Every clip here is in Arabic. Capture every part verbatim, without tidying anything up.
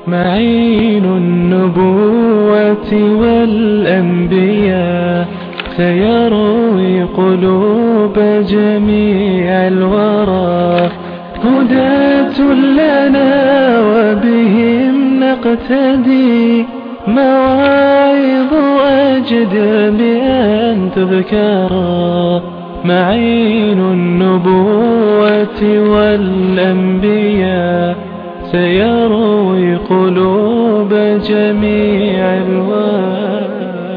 معين النبوة والأنبياء سيروي قلوب جميع الورى، هداة لنا وبهم نقتدي، مواعظ أجد بأن تذكرا، معين النبوة والأنبياء سيروي قلوب جميع الورى.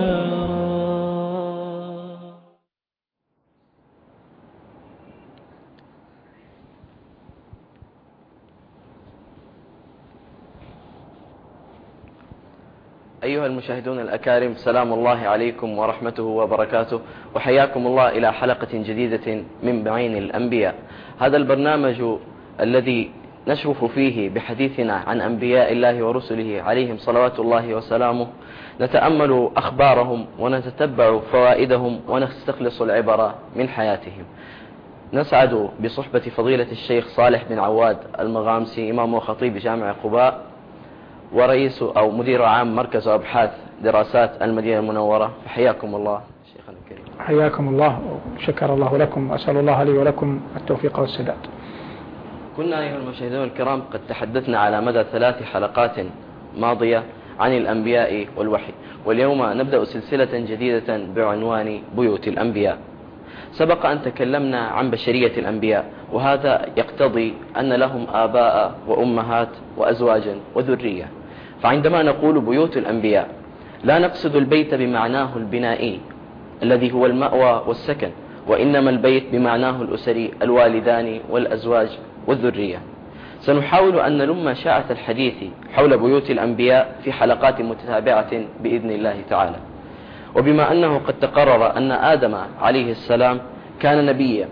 أيها المشاهدون الأكارم، سلام الله عليكم ورحمته وبركاته، وحياكم الله إلى حلقة جديدة من معين الأنبياء. هذا البرنامج الذي نشرف فيه بحديثنا عن أنبياء الله ورسله عليهم صلوات الله وسلامه، نتأمل أخبارهم ونتتبع فوائدهم ونستخلص العبر من حياتهم. نسعد بصحبة فضيلة الشيخ صالح بن عواد المغامسي، إمام وخطيب جامع قباء ورئيس أو مدير عام مركز أبحاث دراسات المدينة المنورة. فحياكم الله شيخنا الكريم. حياكم الله وشكر الله لكم، وأسأل الله لي ولكم التوفيق والسداد. كنا أيها المشاهدون الكرام قد تحدثنا على مدى ثلاث حلقات ماضية عن الأنبياء والوحي، واليوم نبدأ سلسلة جديدة بعنوان بيوت الأنبياء. سبق أن تكلمنا عن بشرية الأنبياء، وهذا يقتضي أن لهم آباء وأمهات وأزواجا وذرية. فعندما نقول بيوت الأنبياء لا نقصد البيت بمعناه البنائي الذي هو المأوى والسكن، وإنما البيت بمعناه الأسري، الوالدان والأزواج والذرية. سنحاول أن نلم شاعة الحديث حول بيوت الأنبياء في حلقات متتابعة بإذن الله تعالى. وبما أنه قد تقرر أن آدم عليه السلام كان نبيا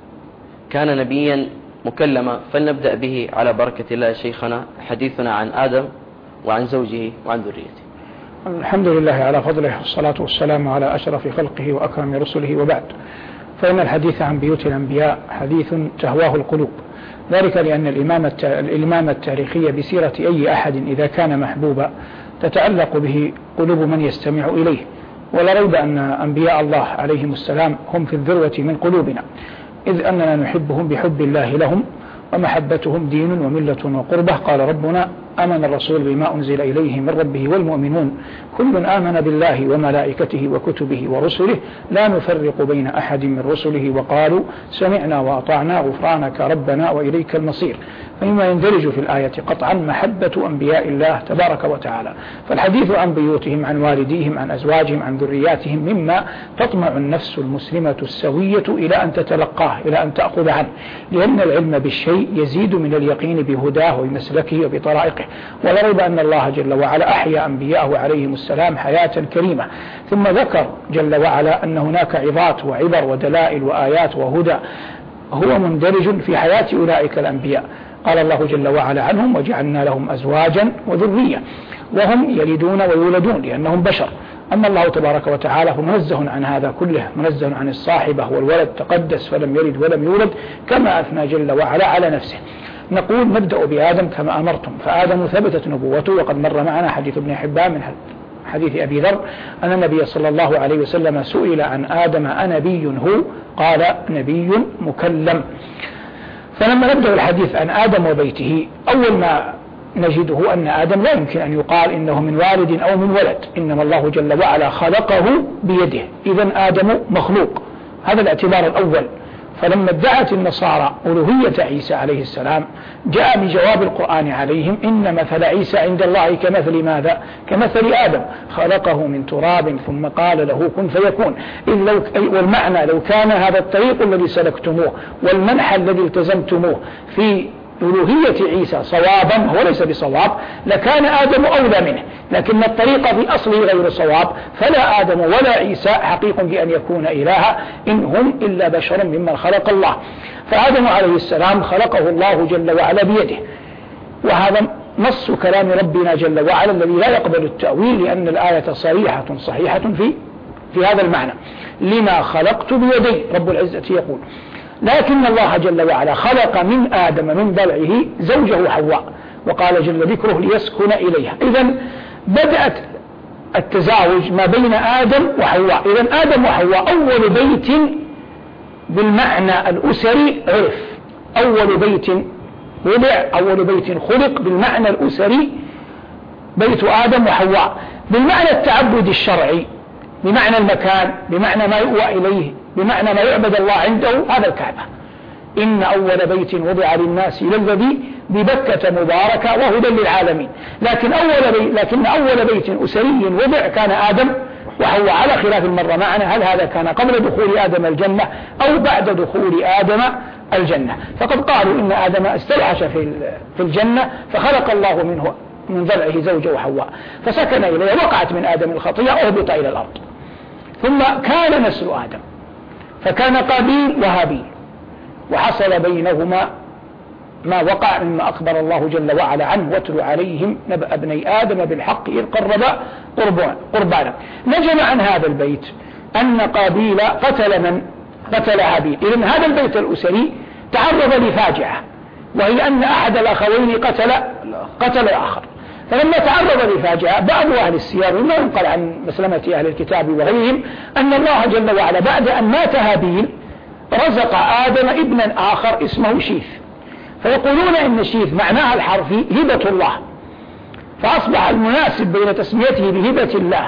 كان نبيا مكلما، فلنبدأ به على بركة الله شيخنا حديثنا عن آدم وعن زوجه وعن ذريته. الحمد لله على فضله، والصلاة والسلام على أشرف خلقه وأكرم رسله، وبعد. فإن الحديث عن بيوت الأنبياء حديث تهواه القلوب، ذلك لأن الإلمام التاريخي بسيرة أي أحد إذا كان محبوبا تتعلق به قلوب من يستمع إليه، ولا ريب أن أنبياء الله عليهم السلام هم في الذروة من قلوبنا، إذ أننا نحبهم بحب الله لهم، ومحبتهم دين وملة وقربة. قال ربنا: آمن الرسول بما أنزل إليه من ربه والمؤمنون كل آمن بالله وملائكته وكتبه ورسله لا نفرق بين أحد من رسله وقالوا سمعنا وأطعنا غفرانك ربنا وإليك المصير. فمما يندرج في الآية قطعا محبة أنبياء الله تبارك وتعالى. فالحديث عن بيوتهم، عن والديهم، عن أزواجهم، عن ذرياتهم مما تطمع النفس المسلمة السوية إلى أن تتلقاه، إلى أن تأخذ عنه، لأن العلم بالشيء يزيد من اليقين بهداه وبمسلكه وبطرائقه. ولا ريب أن الله جل وعلا أحيا أنبياءه عليهم السلام حياة كريمة، ثم ذكر جل وعلا أن هناك عظات وعبر ودلائل وآيات وهدى هو مندرج في حياة أولئك الأنبياء. قال الله جل وعلا عنهم: وجعلنا لهم أزواجا وذرية، وهم يلدون ويولدون لأنهم بشر. أما الله تبارك وتعالى فمنزه عن هذا كله، منزه عن الصاحبة والولد، تقدس فلم يلد ولم يولد، كما أثنى جل وعلا على نفسه. نقول نبدأ بآدم كما أمرتم، فآدم ثبتت نبوته، وقد مر معنا حديث ابن حبان من حديث أبي ذر أن النبي صلى الله عليه وسلم سئل عن آدم: أنبي هو؟ قال: نبي مكلم. فلما نبدأ الحديث عن آدم وبيته، أول ما نجده أن آدم لا يمكن أن يقال إنه من والد أو من ولد، إنما الله جل وعلا خلقه بيده، إذن آدم مخلوق. هذا الاعتبار الأول. فلما ادعت النصارى ألوهية عيسى عليه السلام، جاء بجواب القرآن عليهم: إن مثل عيسى عند الله كمثل ماذا؟ كمثل آدم خلقه من تراب ثم قال له كن فيكون. إذ لو والمعنى لو كان هذا الطريق الذي سلكتموه والمنحى الذي التزمتموه في ألوهية عيسى صوابا، هو ليس بصواب، لكان آدم أولى منه، لكن الطريق في أصله غير صواب، فلا آدم ولا عيسى حقيق بأن يكون إلها، إن هم إلا بشر ممن خلق الله. فآدم عليه السلام خلقه الله جل وعلا بيده، وهذا نص كلام ربنا جل وعلا الذي لا يقبل التأويل، لأن الآية صريحة صحيحة في في هذا المعنى: لما خلقت بيدي. رب العزة يقول: لكن الله جل وعلا خلق من آدم من ضلعه زوجه حواء، وقال جل ذكره ليسكن إليها. إذن بدأت التزاوج ما بين آدم وحواء. إذن آدم وحواء أول بيت بالمعنى الأسري عرف، أول بيت وضع، أول بيت خلق بالمعنى الأسري بيت آدم وحواء. بالمعنى التعبد الشرعي بمعنى المكان، بمعنى ما يؤوى إليه، بمعنى ما يعبد الله عنده، هذا الكعبة. إن أول بيت وضع للناس للذي ببكة مباركة وهدى للعالمين. لكن أول بيت لكن أول بيت أسري وضع كان آدم وحواء، على خلاف المرة معنا هل هذا كان قبل دخول آدم الجنة أو بعد دخول آدم الجنة. فقد قالوا إن آدم استلحش في الجنة فخلق الله منه من ضلعه زوجه حواء فسكن إليه، وقعت من آدم الخطيئة أهبط إلى الأرض. ثم كان نسل آدم فكان قابيل وهابيل، وحصل بينهما ما وقع مما أخبر الله جل وعلا عنه: واتل عليهم نبأ ابني آدم بالحق إذ قربا قربانا. نجم عن هذا البيت أن قابيل قتل من؟ قتل هابيل. إذن هذا البيت الأسري تعرض لفاجعة، وهي أن أحد الأخوين قتل قتل الآخر. فلما تعرض لفاجعة بعض أهل السير وما ينقل عن مسلمة أهل الكتاب وغيرهم أن الله جل وعلا بعد أن مات هابيل رزق آدم ابنا آخر اسمه شيث، فيقولون إن شيث معناها الحرفي هبة الله، فأصبح المناسب بين تسميته بهبة الله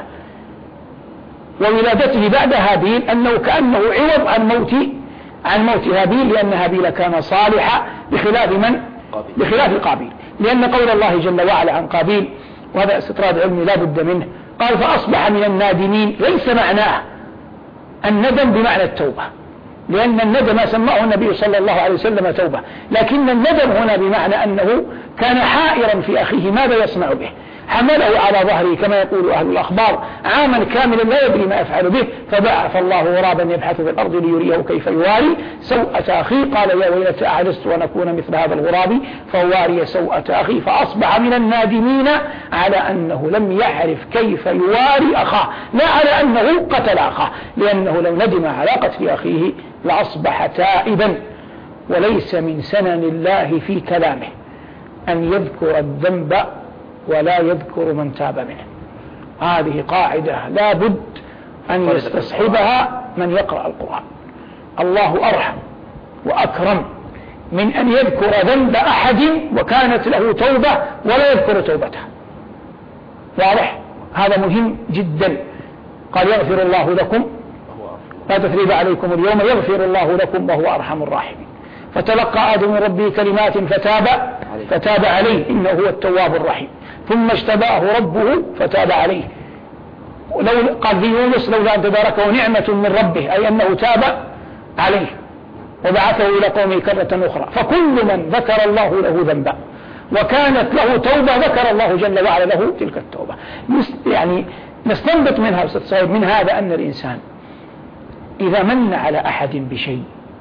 وولادته بعد هابيل أنه كأنه عوض عن موت عن موت هابيل، لأن هابيل كان صالحا بخلاف من؟ بخلاف قابيل. لأن قول الله جل وعلا عن قابيل، وهذا استطراد علمي لا بد منه، قال فأصبح من النادمين، ليس معناه الندم بمعنى التوبة، لأن الندم سماه النبي صلى الله عليه وسلم توبة، لكن الندم هنا بمعنى أنه كان حائرا في أخيه ماذا يصنع به، حمله على ظهره كما يقول أهل الأخبار عاما كاملا لا يدري ما يفعل به، فبعث الله غرابا يبحث في الأرض ليريه كيف يواري سوءة أخيه، قال يا ويلتى أعجزت أن أكون مثل هذا الغراب فواري سوءة أخي، فأصبح من النادمين على أنه لم يعرف كيف يواري أخاه، لا على أنه قتل أخاه، لأنه لو ندم على قتل أخيه لأصبح تائبا. وليس من سنن الله في كلامه أن يذكر الذنب ولا يذكر من تاب منه. هذه قاعدة لا بد أن يستصحبها من يقرأ القرآن. الله أرحم وأكرم من أن يذكر ذنب أحد وكانت له توبة ولا يذكر توبته. واضح؟ هذا مهم جدا. قال يغفر الله لكم لا تثريب عليكم اليوم يغفر الله لكم وهو أرحم الراحمين. فتلقى آدم من ربه كلمات فتاب فتاب عليه إنه هو التواب الرحيم. ثم اجتباه ربه فتاب عليه. لو قال في يونس لولا أن تداركه نعمة من ربه، أي أنه تاب عليه وبعثه إلى قومه كرة أخرى. فكل من ذكر الله له ذنبا وكانت له توبة ذكر الله جل وعلا له تلك التوبة. يعني نستنبط منها من هذا أن الإنسان إذا من على أحد بشيء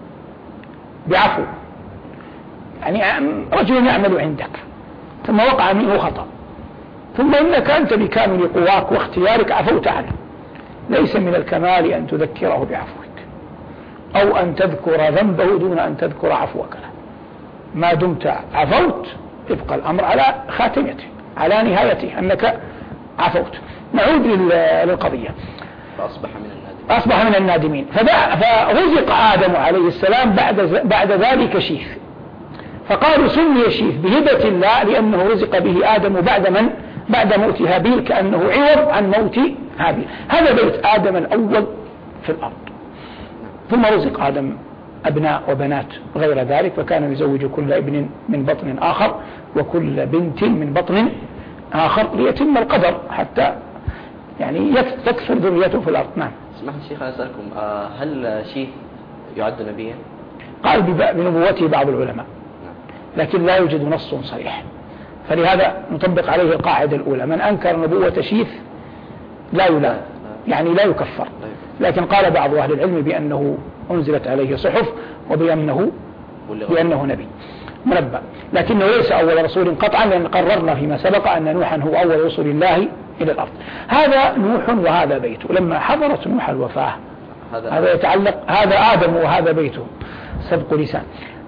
بعفو، يعني رجل يعمل عندك ثم وقع منه خطأ، ثم إنك أنت بكامل قواك واختيارك عفوت عنه، ليس من الكمال أن تذكره بعفوك أو أن تذكر ذنبه دون أن تذكر عفوك له. ما دمت عفوت يبقى الأمر على خاتمته على نهايته أنك عفوت. نعود للقضية. فأصبح من النادمين أصبح من النادمين. فرزق آدم عليه السلام بعد بعد ذلك شيث، فقالوا سمي شيث بهبة الله لأنه رزق به آدم بعد من؟ بعد موت هابيل، كأنه عوض عن موت هابيل. هذا بيت آدم الأول في الأرض. ثم رزق آدم أبناء وبنات غير ذلك، فكان يزوج كل ابن من بطن آخر وكل بنت من بطن آخر ليتم القدر حتى يعني تكثر ذريته في الأرض. نعم. اسمح الشيخ أنا أسألكم، هل شيث يعد نبيا؟ قال بنبوته بعض العلماء، لكن لا يوجد نص صريح، فلهذا نطبق عليه القاعدة الأولى: من أنكر نبوة شيث لا يلام، يعني لا يكفر. لكن قال بعض أهل العلم بأنه أنزلت عليه صحف وبأنه بأنه نبي منبأ، لكنه ليس أول رسول قطعا، لأن قررنا فيما سبق أن نوحا هو أول رسل الله إلى الأرض. هذا نوح وهذا بيته. لما حضرت نوح الوفاة، هذا يتعلق، هذا آدم وهذا بيته، سبق لسان.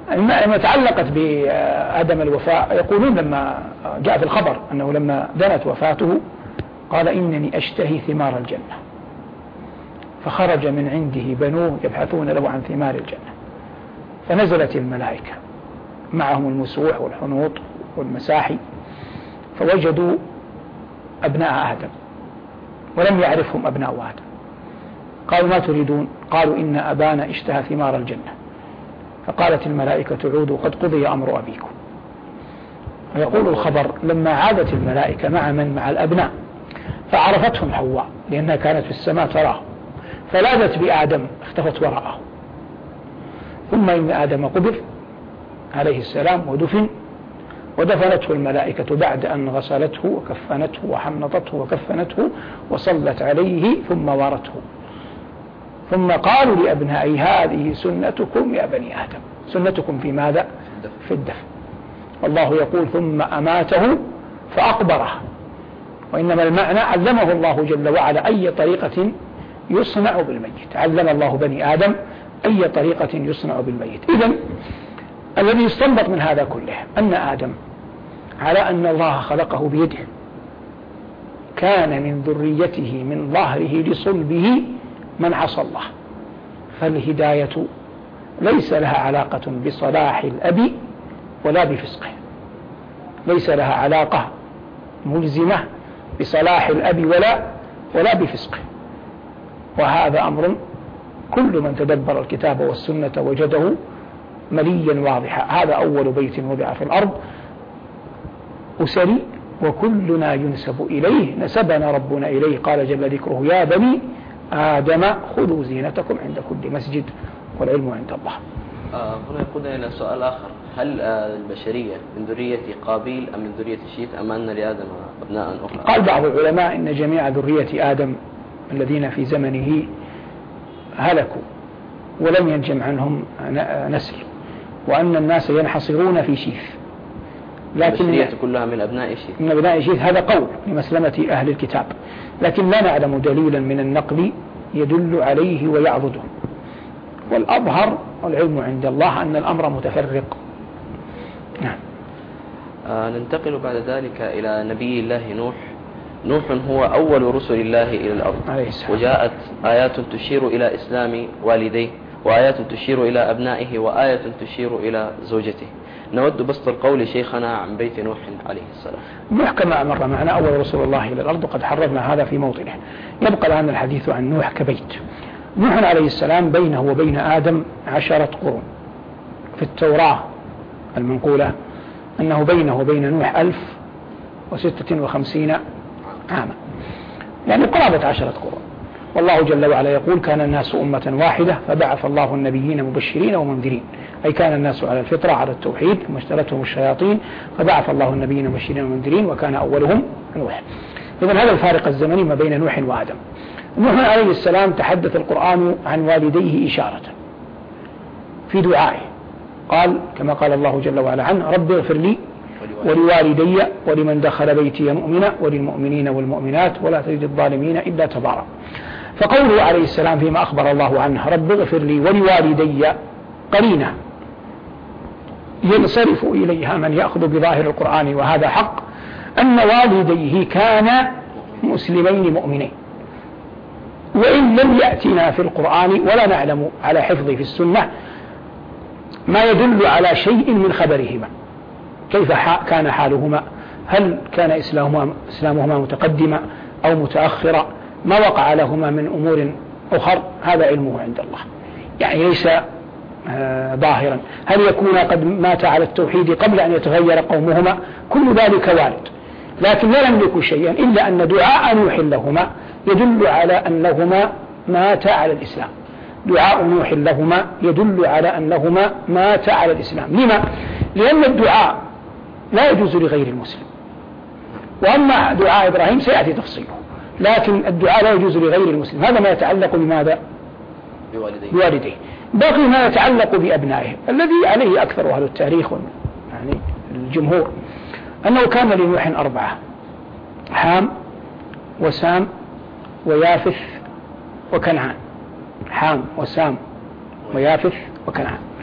لما تعلقت بآدم الوفاء يقولون لما جاء في الخبر أنه لما دنت وفاته قال إنني أشتهي ثمار الجنة، فخرج من عنده بنوه يبحثون له عن ثمار الجنة، فنزلت الملائكة معهم المسوح والحنوط والمساحي فوجدوا أبناء آدم ولم يعرفهم أبناء آدم. قالوا ما تريدون؟ قالوا إن أبانا اشتهى ثمار الجنة. فقالت الملائكة عودوا قد قضي أمر أبيكم. ويقول الخبر لما عادت الملائكة مع من مع الأبناء فعرفتهم حواء لأنها كانت في السماء تراه، فلاذت بآدم اختفت وراءه. ثم إن آدم قبر عليه السلام ودفن، ودفنته الملائكة بعد أن غسلته وكفنته وحنطته وكفنته وصلت عليه ثم وارته، ثم قالوا لأبنائي هذه سنتكم يا بني آدم. سنتكم في ماذا؟ في الدفن. والله يقول ثم أماته فأقبره، وإنما المعنى علمه الله جل وعلا أي طريقة يصنع بالميت، علم الله بني آدم أي طريقة يصنع بالميت. إذن الذي يستنبط من هذا كله أن آدم على أن الله خلقه بيده كان من ذريته من ظهره لصلبه من عصى الله، فالهداية ليس لها علاقة بصلاح الأب ولا بفسقه، ليس لها علاقة ملزمة بصلاح الأب ولا ولا بفسقه. وهذا أمر كل من تدبر الكتاب والسنة وجده مليا واضحا. هذا أول بيت وضع في الأرض أسري وكلنا ينسب إليه، نسبنا ربنا إليه. قال جل ذكره يا بني آدم خذوا زينتكم عند كل مسجد والعلم عند الله. آه هنا يقودنا إلى سؤال آخر، هل آه البشرية من ذرية قابيل أم من ذرية شيث أم أن لآدم أبناء أخرى؟ قال بعض العلماء إن جميع ذرية آدم الذين في زمنه هلكوا ولم ينجم عنهم نسل، وأن الناس ينحصرون في شيث. لكن البشرية كلها من أبناء شيث. من أبناء شيث هذا قول لمسلمة أهل الكتاب، لكن لا نعلم دليلا من النقل يدل عليه ويعضده. والأظهر والعلم عند الله أن الأمر متفرق. نعم. آه ننتقل بعد ذلك إلى نبي الله نوح. نوح هو أول رسل الله إلى الأرض، وجاءت آيات تشير إلى إسلام والديه، وآيات تشير إلى أبنائه، وآية تشير إلى زوجته. نود بسط القول شيخنا عن بيت نوح عليه السلام. نوح كما مر معنا أول رسول الله إلى الأرض، وقد حررنا هذا في موطنه. يبقى الآن الحديث عن نوح كبيت. نوح عليه السلام بينه وبين آدم عشرة قرون. في التوراة المنقولة أنه بينه وبين نوح ألف وستة وخمسين عاما، يعني قرابة عشرة قرون. والله جل وعلا يقول كان الناس أمة واحدة فبعث الله النبيين مبشرين ومنذرين، أي كان الناس على الفطرة على التوحيد ثم اشترتهم الشياطين فبعث الله النبيين مبشرين ومنذرين وكان أولهم نوح. إذن هذا الفارق الزمني ما بين نوح وآدم. نوح عليه السلام تحدث القرآن عن والديه إشارة في دعائه، قال كما قال الله جل وعلا عنه رب اغفر لي ولوالدي ولمن دخل بيتي مؤمنا وللمؤمنين والمؤمنات ولا تزد الظالمين إلا تبارا. فقوله عليه السلام فيما أخبر الله عنه رب اغفر لي ولوالدي قرينة ينصرف إليها من يأخذ بظاهر القرآن، وهذا حق، أن والديه كان مسلمين مؤمنين، وإن لم يأتنا في القرآن ولا نعلم على حفظه في السنة ما يدل على شيء من خبرهما، كيف كان حالهما، هل كان إسلامهما, إسلامهما متقدمة أو متأخرة، ما وقع لهما من أمور أخر، هذا علمه عند الله، يعني ليس آه ظاهرا. هل يكون قد مات على التوحيد قبل أن يتغير قومهما، كل ذلك وارد، لكن لا نملك شيئا إلا أن دعاء نوح لهما يدل على أنهما مات على الإسلام. دعاء نوح لهما يدل على أنهما مات على الإسلام. لما؟ لأن الدعاء لا يجوز لغير المسلم، وأما دعاء إبراهيم سيأتي تفصيله، لكن الدعاء لا يجوز لغير المسلم. هذا ما يتعلق بماذا؟ بوالديه. بوالديه. باقي ما يتعلق بأبنائه الذي عليه أكثر أهل التاريخ يعني الجمهور، أنه كان لنوح أربعة: حام وسام ويافث وكنعان. حام وسام ويافث وكنعان.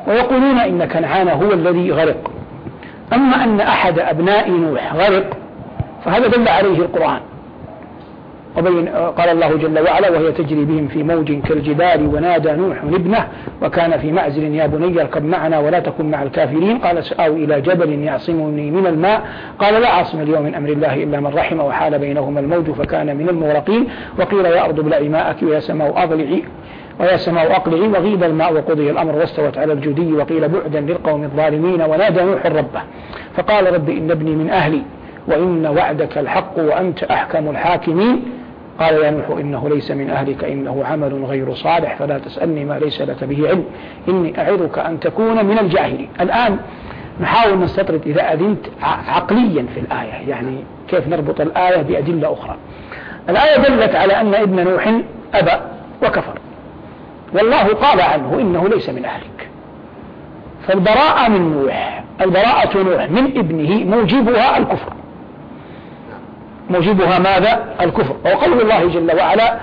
ويقولون إن كنعان هو الذي غرق. أما أن أحد أبناء نوح غرق فهذا دل عليه القرآن، وبين قال الله جل وعلا وهي تجري بهم في موج كالجبال ونادى نوح ابنه وكان في معزل يا بني اركب معنا ولا تكن مع الكافرين قال سآوي إلى جبل يعصمني من الماء قال لا عاصم اليوم من أمر الله إلا من رحم وحال بينهما الموج فكان من المغرقين وقيل يا أرض ابلعي ماءك ويا سماء أضلعي ويا سماء أقلعي وغيب الماء وقضي الأمر واستوت على الجودي وقيل بعدا للقوم الظالمين ونادى نوح ربه فقال رب إن ابني من أهلي وإن وعدك الحق وأنت أحكم الحاكمين قال يا نوح إنه ليس من أهلك إنه عمل غير صالح فلا تسألني ما ليس لك به علم إني أعظك أن تكون من الجاهلين. الآن نحاول نستطرد إذا أذنت عقليا في الآية، يعني كيف نربط الآية بأدلة أخرى. الآية دلت على أن ابن نوح أبى وكفر، والله قال عنه إنه ليس من أهلك، فالبراءة من نوح البراءة نوح من ابنه موجبها الكفر، موجبها ماذا؟ الكفر. وقول الله جل وعلا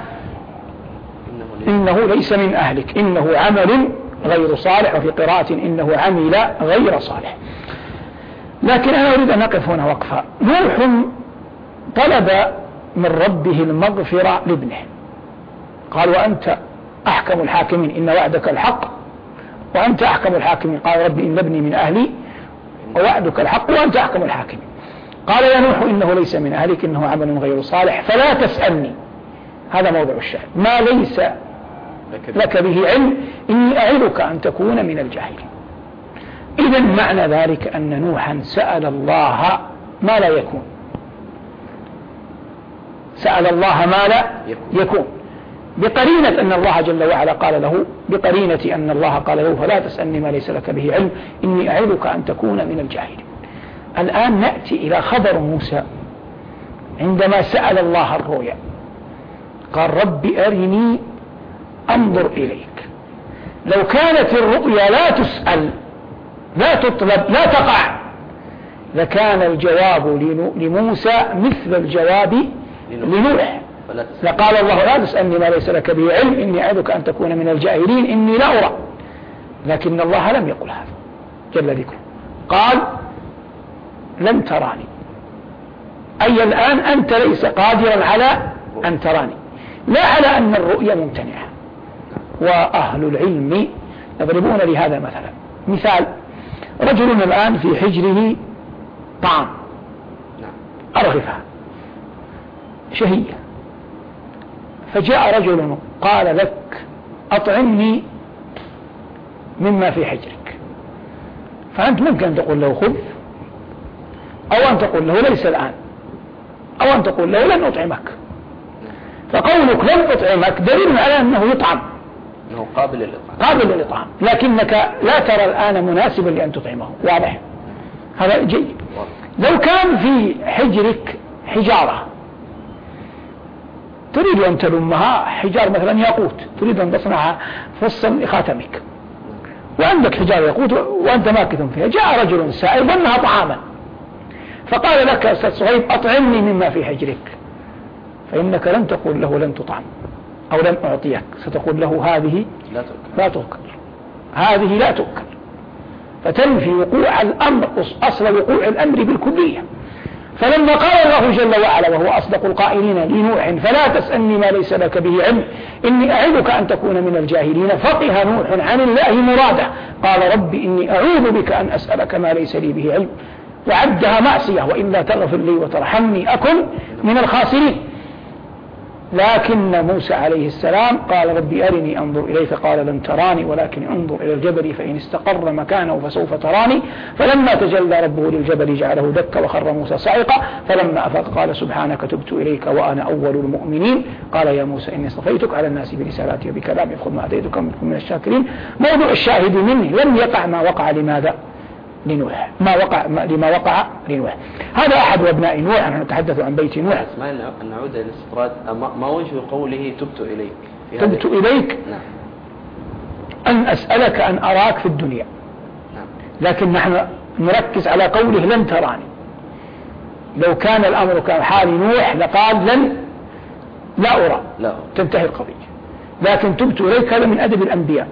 إنه ليس من أهلك إنه عمل غير صالح، وفي قراءة إنه عمل غير صالح. لكن أنا أريد أن أقف هنا وقفة. نوح طلب من ربه المغفرة لابنه، قال وأنت أحكم الحاكمين إن وعدك الحق وأنت أحكم الحاكمين قال ربي إن ابني من أهلي ووعدك الحق وأنت أحكم الحاكمين. قال يا نوح إنه ليس من أهلك إنه عمل غير صالح فلا تسألني، هذا موضع الشاهد، ما ليس لك به علم إني أعظك أن تكون من الجاهلين. إذن معنى ذلك أن نوحا سأل الله ما لا يكون، سأل الله ما لا يكون بقرينة أن الله جل وعلا قال له، بقرينة أن الله قال له فلا تسألني ما ليس لك به علم إني أعظك أن تكون من الجاهلين. الآن نأتي إلى خبر موسى عندما سأل الله الرؤيا، قال رب أرني أنظر إليك. لو كانت الرؤيا لا تسأل لا تطلب لا تقع لكان الجواب لموسى مثل الجواب لنوح، لقال الله لا تسألني ما ليس لك به علم إني أعظك أن تكون من الجاهلين إني لا أرى. لكن الله لم يقل هذا جل ذكره، قال لن تراني، أي الآن أنت ليس قادرا على أن تراني، لا على أن الرؤيا ممتنعة. وأهل العلم يضربون لهذا مثلا، مثال رجل الآن في حجره طعام أرغفة شهية، فجاء رجل قال لك أطعمني مما في حجرك، فأنت ممكن أن تقول له خذ، أو أن تقول له ليس الآن، أو أن تقول له لن أطعمك. فقولك لن أطعمك دليل على أنه يطعم، أنه قابل للإطعام قابل للإطعام، لكنك لا ترى الآن مناسبا لأن تطعمه. واضح؟ هذا جيد. لو كان في حجرك حجارة تريد أن تلمها، حجار مثلا ياقوت تريد أن تصنعها فصا لخاتمك، وعندك حجار ياقوت وأنت ماكث فيها، جاء رجل سائل ظنها طعاما فقال لك يا أستاذ صهيب أطعمني مما في حجرك، فإنك لن تقول له لن تطعم أو لن أعطيك، ستقول له هذه لا تؤكل, لا تؤكل. هذه لا تؤكل، فتنفي وقوع الأمر أصل وقوع الأمر بالكلية. فلما قال الله جل وعلا وهو أصدق القائلين لنوح فلا تسألني ما ليس لك به علم إني أعظك أن تكون من الجاهلين، فقه نوح عن الله مراده، قال رب إني أعوذ بك أن أسألك ما ليس لي به علم، وعدها معصية وإلا تغفر لي وترحمني أكن من الخاسرين. لكن موسى عليه السلام قال ربي أرني أنظر إليك، قال لن تراني ولكن انظر إلى الجبل فإن استقر مكانه فسوف تراني. فلما تجلى ربه للجبل جعله دكا وخر موسى صعقا، فلما أفاق قال سبحانك تبت إليك وأنا أول المؤمنين. قال يا موسى إني اصطفيتك على الناس برسالاتي وبكلامي خذ ما أتيتك من الشاكرين. موضوع الشاهد منه لم يقع ما وقع لماذا؟ لنوح، ما وقع ما لما وقع لنوح. هذا أحد أبناء نوح، نحن نتحدث عن بيت نوح. ما نعود إلى الاستطراد، ما وجه قوله تبت إليك؟ تبت إليك نعم. أن أسألك أن أراك في الدنيا، نعم. لكن نحن نركز على قوله لن تراني. لو كان الأمر كحال نوح لقال لن لا أرى، لا. تنتهي القضية. لكن تبت إليك هذا من أدب الأنبياء،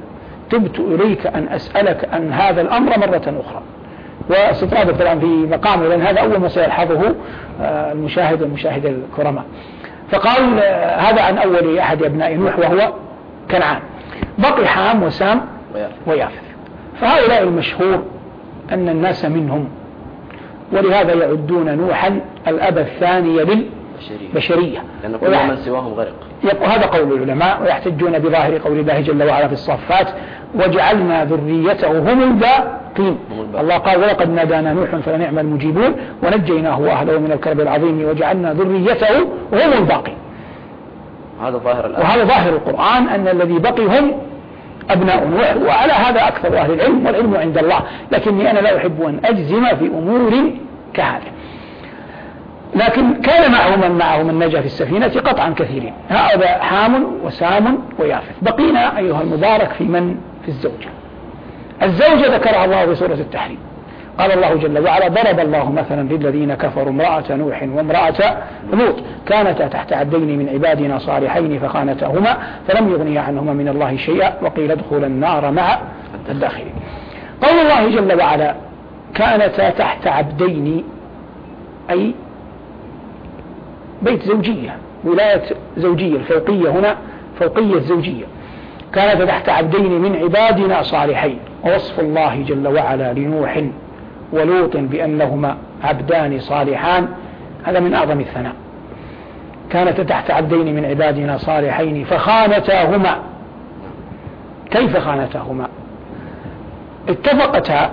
تبت إليك أن أسألك عن هذا الأمر مرة أخرى. واستطراد طبعا في مقامه، لأن هذا أول ما سيلحظه المشاهد والمشاهد الكرماء. فقال هذا عن أول أحد أبناء نوح وهو كنعان. بقي حام وسام ويافث. فهؤلاء المشهور أن الناس منهم، ولهذا يعدون نوحا الأب الثاني للبشرية، لأن كل من سواهم غرق. هذا قول العلماء، ويحتجون بظاهر قول الله جل وعلا في الصفات: وجعلنا ذريته هم الباقين. الله قال: ولقد نادانا نوح فلنعم المجيبون ونجيناه وأهله من الكرب العظيم وجعلنا ذريته هم الباقين. هذا ظاهر الآن. وهذا ظاهر القرآن أن الذي بقي هم أبناء نوح، وعلى هذا أكثر أهل العلم، والعلم عند الله، لكني أنا لا أحب أن أجزم في أمور كهذه. لكن كان معه من معه من نجا في السفينة قطعا كثيرين. هذا حام وسام ويافث. بقينا أيها المبارك في من في الزوجة. الزوجة ذكرها الله في سورة التحريم. قال الله جل وعلا: ضرب الله مثلا للذين كفروا امرأة نوح وامرأة لوط كانتا تحت عبدين من عبادنا صالحين فخانتاهما فلم يغنيا عنهما من الله شيئا وقيل ادخلا النار مع الداخلين. قول الله جل وعلا: كانتا تحت عبدين، أي بيت زوجية، ولاية زوجية. الفوقية هنا فوقية زوجية. كانتا تحت عبدين من عبادنا صالحين. ووصف الله جل وعلا لنوح ولوط بأنهما عبدان صالحان هذا من أعظم الثناء. كانتا تحت عبدين من عبادنا صالحين فخانتاهما. كيف خانتاهما؟ اتفقتا،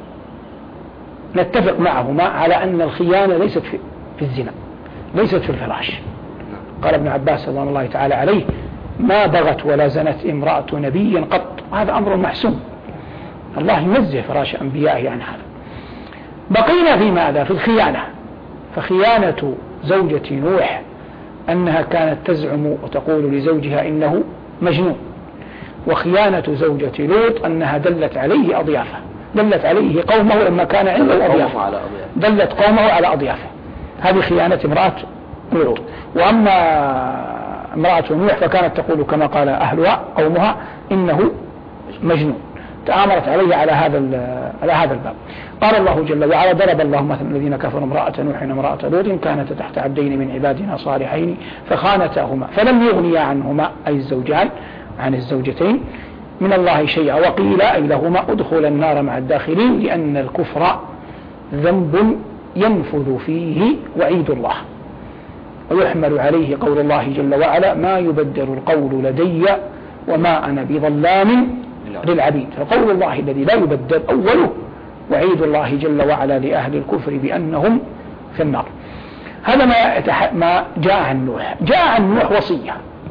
نتفق معهما على أن الخيانة ليست في, في الزنا، ليست في الفراش. قال ابن عباس رضي الله تعالى عليه: ما بغت ولا زنت امرأة نبي قط. هذا أمر محسوم، الله ينزه فراش أنبيائه عن هذا. بقينا في ماذا؟ في الخيانة. فخيانة زوجة نوح أنها كانت تزعم وتقول لزوجها إنه مجنون، وخيانة زوجة لوط أنها دلت عليه أضيافه، دلت عليه قومه لما كان عنده الأضيافة، دلت قومه على أضيافه. هذه خيانة امرأة لوط. وأما امرأة نوح فكانت تقول كما قال أهلها قومها إنه مجنون، تآمرت عليه على هذا على هذا الباب. قال الله جل وعلا: ضرب الله مثلا الذين كفروا امرأة نوح وامرأة لوط كانتا تحت عبدين من عبادنا صالحين فخانتاهما فلم يغنيا عنهما، أي الزوجان عن الزوجتين، من الله شيئا وقيل أي لهما ادخلا النار مع الداخلين، لأن الكفر ذنب ينفذ فيه وعيد الله. ويحمل عليه قول الله جل وعلا: ما يبدل القول لدي وما أنا بظلام للعبيد. فقول الله الذي لا يبدل أوله وعيد الله جل وعلا لأهل الكفر بأنهم في النار. هذا ما, ما جاء عن نوح. جاء عن نوح وصية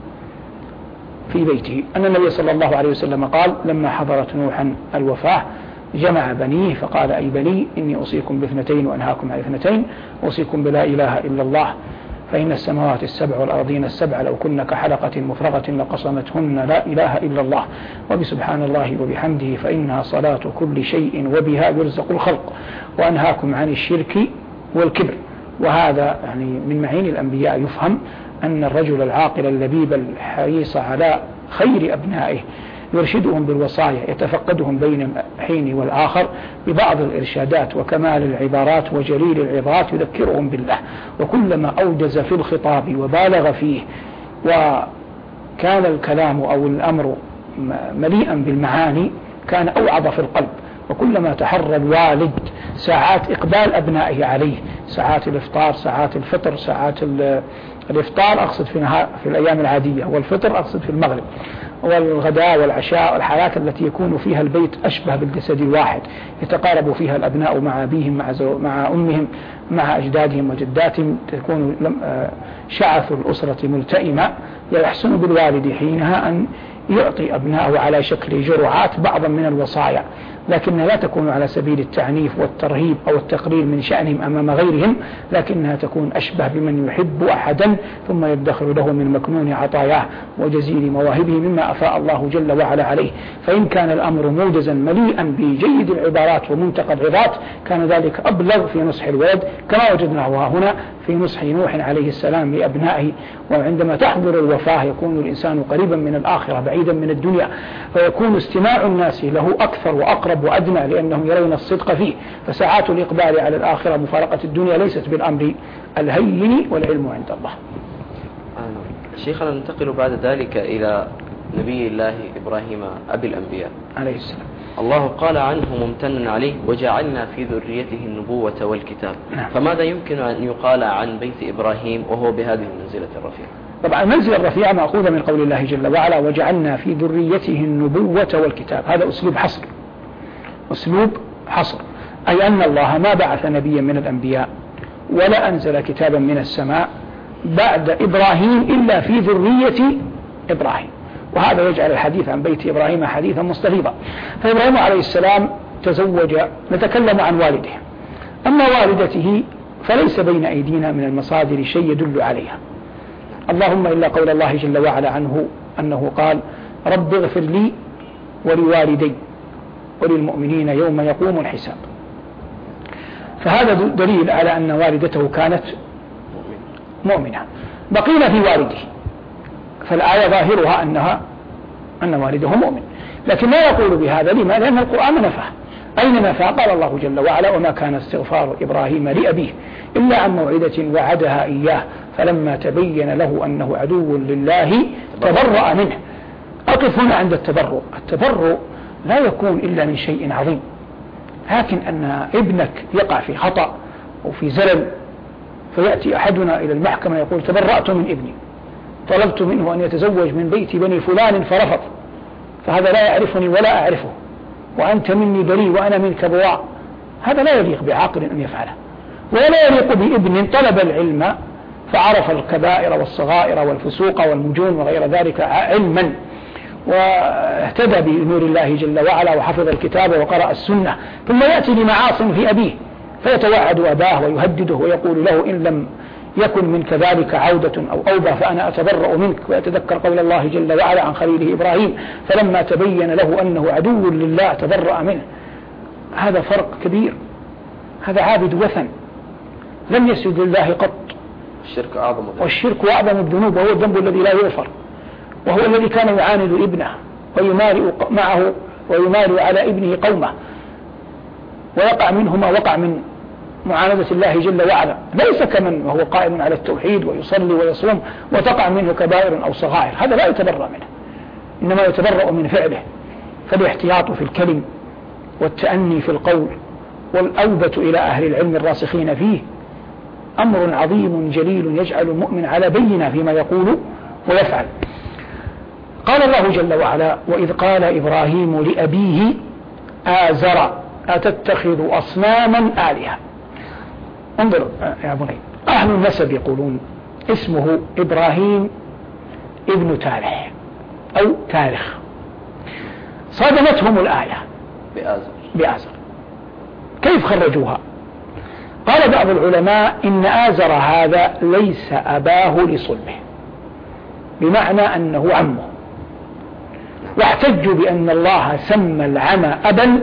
في بيته أن النبي صلى الله عليه وسلم قال لما حضرت نوحا الوفاة جمع بنيه فقال: أي بني إني أوصيكم باثنتين وأنهاكم عن اثنتين، أوصيكم بلا إله إلا الله، فإن السماوات السبع والأرضين السبع لو كن كحلقة مفرغة لقصمتهن لا إله إلا الله، وبسبحان الله وبحمده فإنها صلاة كل شيء وبها يرزق الخلق، وأنهاكم عن الشرك والكبر. وهذا يعني من معين الأنبياء يفهم أن الرجل العاقل اللبيب الحريص على خير أبنائه يرشدهم بالوصايا، يتفقدهم بين الحين والآخر ببعض الإرشادات وكمال العبارات وجليل العظات، يذكرهم بالله. وكلما أوجز في الخطاب وبالغ فيه وكان الكلام أو الأمر مليئا بالمعاني كان أوعظ في القلب. وكلما تحرى الوالد ساعات إقبال أبنائه عليه، ساعات الإفطار، ساعات الفطر، ساعات الإفطار أقصد في, نهار في الأيام العادية، والفطر أقصد في المغرب، والغداء والعشاء والحياة التي يكون فيها البيت أشبه بالجسد الواحد، يتقارب فيها الأبناء مع أبيهم مع, مع أمهم مع أجدادهم وجداتهم، تكون شعث الأسرة ملتئمة. يحسن بالوالد حينها أن يعطي أبنائه على شكل جرعات بعضا من الوصايا، لكنها لا تكون على سبيل التعنيف والترهيب أو التقليل من شأنهم أمام غيرهم، لكنها تكون أشبه بمن يحب أحدا ثم يدخر له من مكنون عطاياه وجزيل مواهبه مما أفاء الله جل وعلا عليه. فإن كان الأمر موجزا مليئا بجيد العبارات ومنتقى العظات كان ذلك أبلغ في نصح الولد، كما وجدناه هنا في نصح نوح عليه السلام لأبنائه. وعندما تحضر الوفاة يكون الإنسان قريبا من الآخرة بعيدا من الدنيا، فيكون استماع الناس له أكثر وأقرب وأدنى لأنهم يرون الصدق فيه. فساعات الإقبال على الآخرة مفارقة الدنيا ليست بالأمر الهين والعلم عند الله. شيخنا ننتقل بعد ذلك إلى نبي الله إبراهيم أبي الأنبياء عليه السلام. الله قال عنه ممتن عليه وجعلنا في ذريته النبوة والكتاب. نعم. فماذا يمكن أن يقال عن بيت إبراهيم وهو بهذه المنزلة الرفيعة؟ طبعا المنزلة الرفيعة مأخوذة من قول الله جل وعلا وجعلنا في ذريته النبوة والكتاب. هذا أسلوب حصر، أسلوب حصر، أي أن الله ما بعث نبيا من الأنبياء ولا أنزل كتابا من السماء بعد إبراهيم إلا في ذرية إبراهيم. وهذا يجعل الحديث عن بيت إبراهيم حديثا مستفيضا. فإبراهيم عليه السلام تزوج، نتكلم عن والده، أما والدته فليس بين أيدينا من المصادر شيء يدل عليها، اللهم إلا قول الله جل وعلا عنه أنه قال رب اغفر لي ولوالدي وللمؤمنين يوم يقوم الحساب. فهذا دليل على أن والدته كانت مؤمنة. بقينا في والده، فالآية ظاهرها أنها أن والده مؤمن، لكن لا يقول بهذا. لما؟ لأن القرآن نفى. أين نفى؟ قال الله جل وعلا وما كان استغفار إبراهيم لأبيه إلا عن موعدة وعدها إياه فلما تبين له أنه عدو لله تبرأ منه. أقف هنا عند التبرؤ. التبرؤ لا يكون إلا من شيء عظيم، لكن أن ابنك يقع في خطأ أو في زلل فيأتي أحدنا إلى المحكمة يقول تبرأت من ابني، طلبت منه أن يتزوج من بيت بني فلان فرفض، فهذا لا يعرفني ولا أعرفه وأنت مني بريء وأنا منك براء. هذا لا يليق بعاقل أن يفعله، ولا يليق بابن طلب العلم فعرف الكبائر والصغائر والفسوق والمجون وغير ذلك علما واهتدى بنور الله جل وعلا وحفظ الكتاب وقرأ السنة، ثم يأتي لمعاصٍ في أبيه فيتوعد أباه ويهدده ويقول له إن لم يكن منك ذلك عودة أو أوبة فأنا أتبرأ منك. ويتذكر قول الله جل وعلا عن خليله إبراهيم فلما تبين له أنه عدو لله تبرأ منه. هذا فرق كبير. هذا عابد وثن لم يسجد لله قط، الشرك أعظم والشرك أعظم الذنوب وهو الذنب الذي لا يغفر، وهو الذي كان يعاند ابنه ويمارئ معه ويمارئ على ابنه قومه ويقع منه ما وقع من معاندة الله جل وعلا. ليس كمن وهو قائم على التوحيد ويصلي ويصوم وتقع منه كبائر أو صغائر، هذا لا يتبرأ منه، إنما يتبرأ من فعله. فالاحتياط في الكلم والتأني في القول والأوبة إلى أهل العلم الراسخين فيه أمر عظيم جليل يجعل المؤمن على بينة فيما يقول ويفعل. قال الله جل وعلا وإذ قال إبراهيم لأبيه آزر أتتخذ أصناما آلهة. انظر يا بني، أهل النسب يقولون اسمه إبراهيم ابن تالح أو تالخ، صادمتهم الآية بآزر. بآزر كيف خرجوها؟ قال بعض العلماء إن آزر هذا ليس أباه لصلبه، بمعنى أنه عمه، واحتجوا بأن الله سمى العم أبا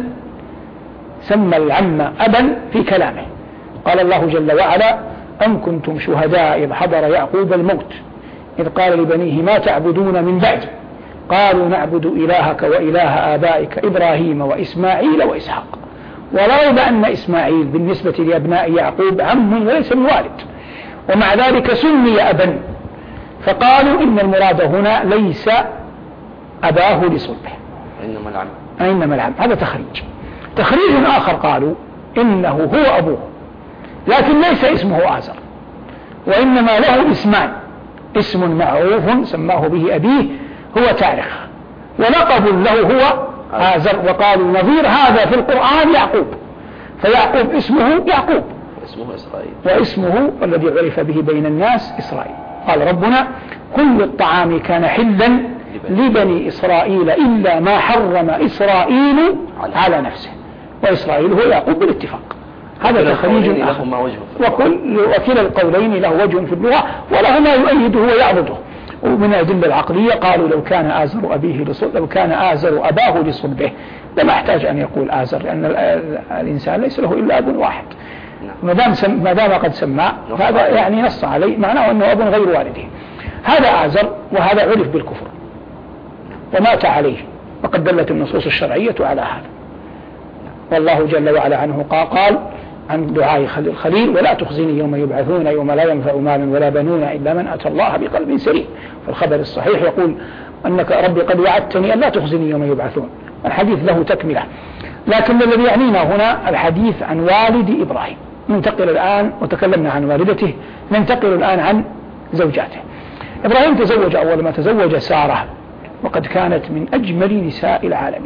سمى العم أبا في كلامه. قال الله جل وعلا أم كنتم شهداء إذ حضر يعقوب الموت إذ قال لبنيه ما تعبدون من بعد قالوا نعبد إلهك وإله آبائك إبراهيم وإسماعيل وإسحاق. ورغم أن إسماعيل بالنسبة لأبناء يعقوب عم وليس من والد، ومع ذلك سمي أبا، فقالوا إن المراد هنا ليس أباه لصلبه إنما العم. إنما العم. هذا تخريج. تخريج آخر قالوا إنه هو أبوه لكن ليس اسمه آزر، وإنما له اسمان، اسم معروف سماه به أبيه هو تارخ، ولقب له هو آزر. وقالوا نظير هذا في القرآن يعقوب، فيعقوب اسمه يعقوب اسمه إسرائيل، واسمه الذي عرف به بين الناس إسرائيل. قال ربنا كل الطعام كان حلا لبني إسرائيل إلا ما حرم إسرائيل على نفسه، وإسرائيل هو يعقوب بالاتفاق. هذا تخريج آخر، وكل وكلا القولين له وجه في اللغة وله ما يؤيده ويعضده. ومن الأدلة العقلية قالوا لو كان آزر أبيه لصلبه لو كان آزر أباه لصلبه لما احتاج أن يقول آزر، لأن الإنسان ليس له إلا أب واحد، ما دام ما دام قد سماه هذا يعني نص عليه معناه أنه أب غير والده. هذا آزر، وهذا عرف بالكفر ومات عليه، وقد دلت النصوص الشرعية على هذا. والله جل وعلا عنه قال عن دعاء الخليل: ولا تخزني يوم يبعثون يوم لا ينفع مال ولا بنون إلا من أتى الله بقلب سليم. فالخبر الصحيح يقول أنك ربي قد وعدتني أن لا تخزني يوم يبعثون. الحديث له تكملة، لكن الذي يعنينا هنا الحديث عن والد إبراهيم. ننتقل الآن، وتكلمنا عن والدته، ننتقل الآن عن زوجاته. إبراهيم تزوج أول ما تزوج سارة، وقد كانت من أجمل نساء العالمين،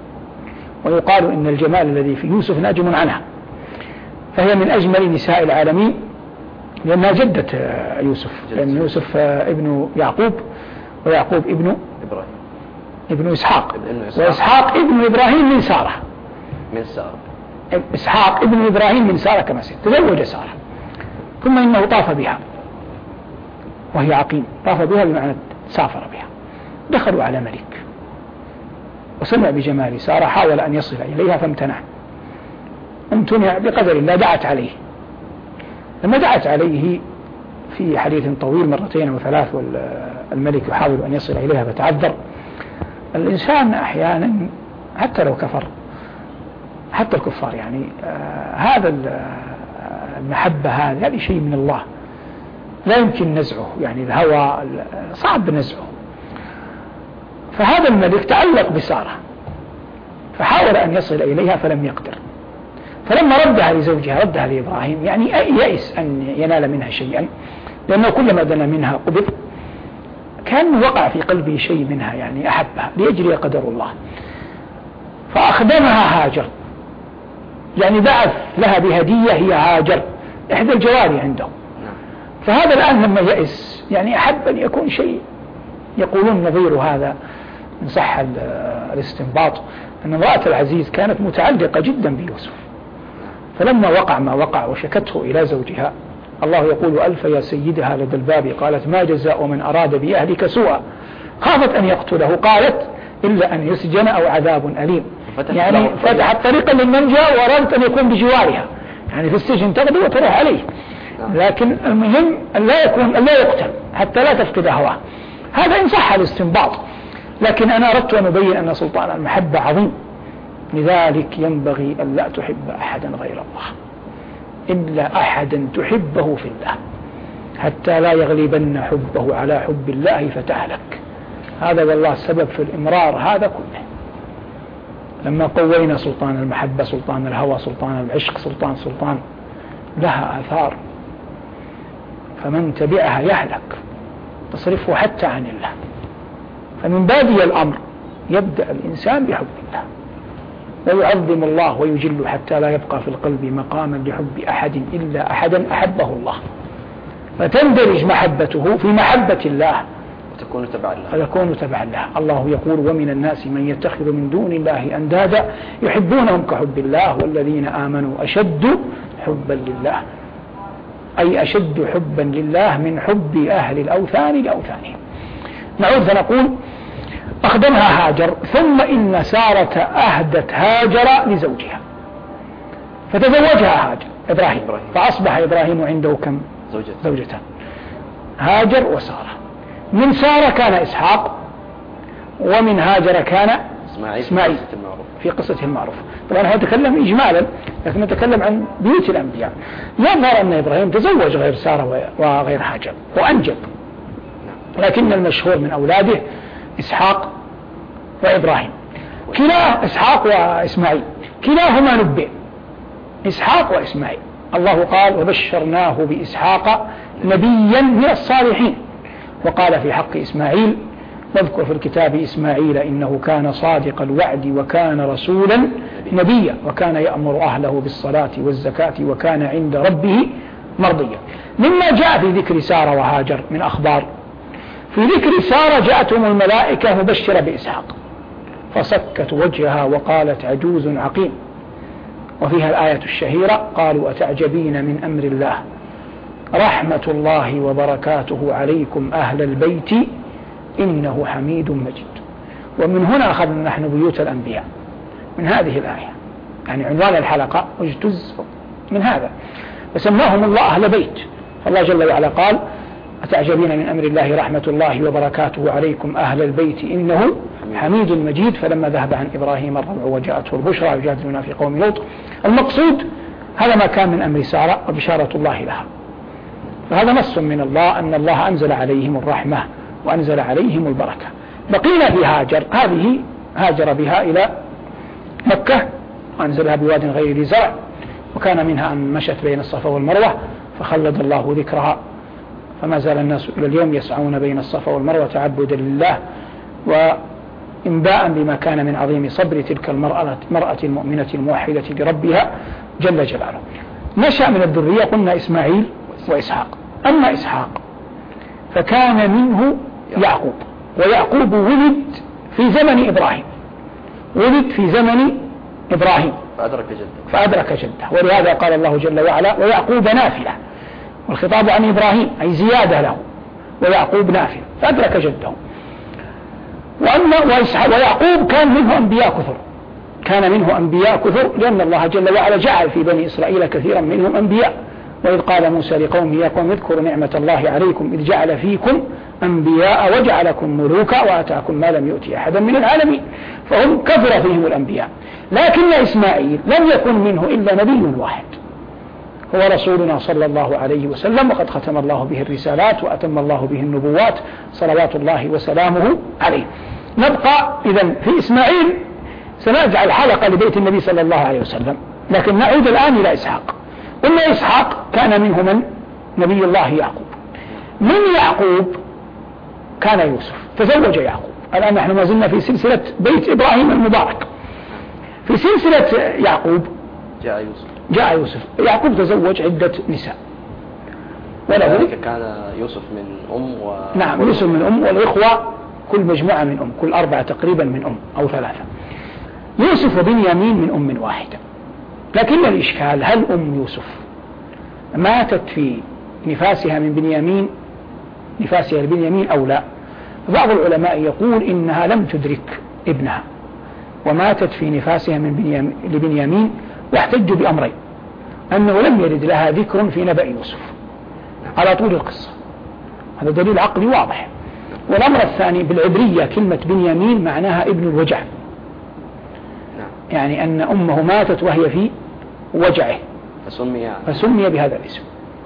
ويقال إن الجمال الذي في يوسف ناجم عنها، فهي من أجمل نساء العالمين لأنها جدة يوسف، لأن يوسف ابن يعقوب، ويعقوب ابن إبراهيم ابن إسحاق، وإسحاق ابن إبراهيم من سارة من سارة إسحاق ابن إبراهيم من سارة كما سيد. تزوج سارة، ثم إنه طاف بها وهي عقيم، طاف بها بمعنى سافر بها. دخلوا على ملك وسمع بجمال سارة، حاول أن يصل إليها فامتنع، امتنع بقدر الله. دعت عليه، لما دعت عليه في حديث طويل مرتين أو ثلاث والملك يحاول أن يصل إليها فتعذر. الإنسان أحيانا حتى لو كفر، حتى الكفار يعني آه هذا المحبة هذا هذه شيء من الله لا يمكن نزعه، يعني الهوى صعب نزعه. فهذا الملك تعلق بسارة فحاول أن يصل إليها فلم يقدر، فلما ردها لزوجها ردها لإبراهيم، يعني يئس أن ينال منها شيئا، لأنه كلما دنا منها قبض. كان وقع في قلبه شيء منها، يعني أحبها ليجري قدر الله، فأخدمها هاجر، يعني بعث لها بهدية هي هاجر إحدى الجواري عنده. فهذا الآن لما يئس يعني أحب أن يكون شيء. يقولون نظير هذا إن صح الاستنباط أن امرأة العزيز كانت متعلقة جدا بيوسف، فلما وقع ما وقع وشكته إلى زوجها، الله يقول: ألف يا سيدها لدى الباب قالت ما جزاء من أراد بأهلك سوءا، خافت أن يقتله قالت إلا أن يسجن أو عذاب أليم. يعني فتحت طريقا للمنجا وأرادت أن يكون بجوارها، يعني في السجن تغدو وتروح عليه، لكن المهم أن لا يكون أن لا يقتل حتى لا تفقد هواه. هذا إن صح الاستنباط، لكن أنا أردت أن أبين أن سلطان المحبة عظيم، لذلك ينبغي أن لا تحب أحدا غير الله إلا أحدا تحبه في الله، حتى لا يغلبن حبه على حب الله فتهلك. هذا والله السبب في الإمرار هذا كله. لما قوينا سلطان المحبة، سلطان الهوى، سلطان العشق، سلطان سلطان لها آثار، فمن تبعها يهلك، تصرفه حتى عن الله. فمن بادي الأمر يبدأ الإنسان بحب الله ويعظم الله ويجل حتى لا يبقى في القلب مقاما لحب أحد إلا أحدا أحبه الله، فتندرج محبته في محبة الله وتكون تبع الله فتكون تبع الله. الله يقول: ومن الناس من يتخذ من دون الله أندادا يحبونهم كحب الله والذين آمنوا أشد حبا لله، أي أشد حبا لله من حب أهل الأوثان لأوثانهم. نعود فنقول: أخدمها هاجر، ثم إن سارة أهدت هاجر لزوجها فتزوجها هاجر إبراهيم، فأصبح إبراهيم عنده كم زوجتان، هاجر وسارة. من سارة كان إسحاق، ومن هاجر كان إسماعيل في قصته المعروفة. طبعا هذا نتكلم إجمالا، لكن نتكلم عن بيوت الأنبياء. يظهر أن إبراهيم تزوج غير سارة وغير هاجر وأنجب، لكن المشهور من أولاده إسحاق وإبراهيم، كلا إسحاق وإسماعيل كلاهما نبئ، إسحاق وإسماعيل. الله قال: وبشرناه بإسحاق نبيا من الصالحين. وقال في حق إسماعيل: واذكر في الكتاب إسماعيل إنه كان صادق الوعد وكان رسولا نبيا وكان يأمر أهله بالصلاة والزكاة وكان عند ربه مرضيا. مما جاء في ذكر سارة وهاجر من أخبار، في ذكر سارة جاءتهم الملائكة مبشرة بإسحاق فسكت وجهها وقالت عجوز عقيم. وفيها الآية الشهيرة قالوا أتعجبين من أمر الله رحمة الله وبركاته عليكم أهل البيت إنه حميد مجيد. ومن هنا أخذنا نحن بيوت الأنبياء من هذه الآية، يعني عنوان الحلقة اجتز من هذا، فسماهم الله أهل بيت. فالله جل وعلا قال أتعجبين من أمر الله رحمة الله وبركاته عليكم أهل البيت إنه حميد مجيد. فلما ذهب عن إبراهيم الربع وجاءته البشرى يجادلنا في قوم لوط. المقصود هذا ما كان من أمر سارة وبشارة الله لها. فهذا نص من الله أن الله أنزل عليهم الرحمة وأنزل عليهم البركة. بقينا في هاجر، هذه هاجر بها إلى مكة وأنزلها بواد غير ذي زرع، وكان منها أن مشت بين الصفا والمروة فخلد الله ذكرها، فما زال الناس إلى اليوم يسعون بين الصفا والمروة تعبدا لله وإنباء بما كان من عظيم صبر تلك المرأة المرأة المؤمنة الموحدة لربها جل جلاله. نشأ من الذرية قلنا إسماعيل وإسحاق. أما إسحاق فكان منه يعقوب، ويعقوب ولد في زمن إبراهيم، ولد في زمن إبراهيم فأدرك جده فأدرك جده ولهذا قال الله جل وعلا ويعقوب نافلة، والخطاب عن إبراهيم أي زيادة له، ويعقوب نافلة فأدرك جده. وأما ويعقوب كان منه أنبياء كثر، كان منه أنبياء كثر لأن الله جل وعلا جعل في بني إسرائيل كثيرا منهم أنبياء. وإذ قال موسى لقومه يا قوم اذكروا نعمة الله عليكم إذ جعل فيكم أنبياء وجعلكم ملوكا وآتاكم ما لم يؤتي أحدا من العالمين. فهم كثر فيهم الأنبياء، لكن إسماعيل لم يكن منه إلا نبي واحد هو رسولنا صلى الله عليه وسلم، وقد ختم الله به الرسالات وأتم الله به النبوات صلوات الله وسلامه عليه. نبقى إذن في إسماعيل، سنجعل حلقة لبيت النبي صلى الله عليه وسلم، لكن نعود الآن إلى إسحاق. قلنا إسحاق كان منه من نبي الله يعقوب. من يعقوب كان يوسف، تزوج يعقوب. الآن نحن ما زلنا في سلسلة بيت إبراهيم المبارك. في سلسلة يعقوب جاء يوسف جاء يوسف يعقوب تزوج عدة نساء، وذلك كان يوسف من أم و... نعم يوسف من أم، والإخوة كل مجموعة من أم، كل أربعة تقريبا من أم أو ثلاثة. يوسف وبنيامين من أم واحدة، لكن الإشكال هل أم يوسف ماتت في نفاسها من بنيامين نفاسها لبنيامين أو لا؟ بعض العلماء يقول إنها لم تدرك ابنها وماتت في نفاسها من بنيامين لبنيامين، واحتجوا بأمرين: أنه لم يرد لها ذكر في نبأ يوسف على طول القصة، هذا دليل عقلي واضح. والأمر الثاني بالعبرية كلمة بنيامين معناها ابن الوجع، يعني أن أمه ماتت وهي في وجعه فسمي, فسمي بهذا الاسم.